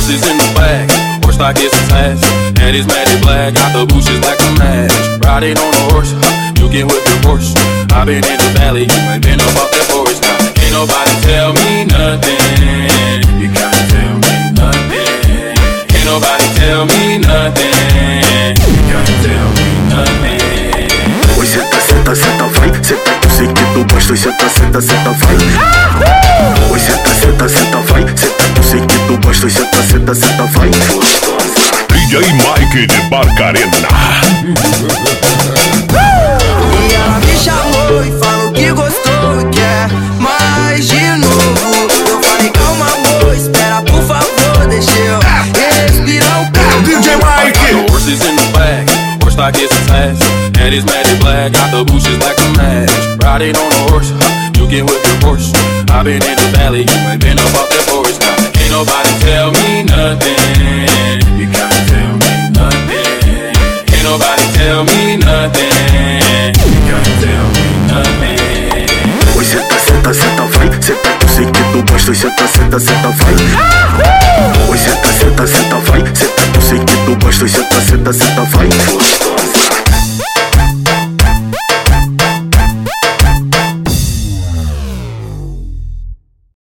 Horses in the back, horse stock is attached, and it's matted black, got the bushes like a match. Riding on a horse, you can whip your Porsche. I've been in the valley, you ain't been up off that forest. Now can't nobody tell me nothing. You gotta tell me nothing. Can't nobody tell me nothing. You gotta tell me nothing. Oi, senta, senta, senta, vai. Senta que eu sei que tu gosta. Oi, senta, senta, senta, vai. Oi, senta, senta, senta, vai. Senta que eu sei que tu gosta. Oi, senta, senta, senta, vai. DJ Mike de Barcarena. E ela me chamou e falou que gostou e quer mais de novo. Eu falei calma amor, espera por favor, deixa eu respirar um pouco. DJ Mike. Horses in the back, horse stock is attached, and it's matted black, got the bushes like a match. Riding on a horse, you can whip your Porsche. I've been in the valley, you ain't been up off that forest. Now can't nobody tell me nothing. You gotta tell me nothing. Can't nobody tell me nothing. You gotta tell me nothing. Oi, senta, senta, senta, vai. Senta que eu sei que tu gosta. Oi, senta, senta, senta, vai. Oi, senta, senta, senta, vai. Senta que eu sei que tu gosta. Oi, senta, senta, senta, vai.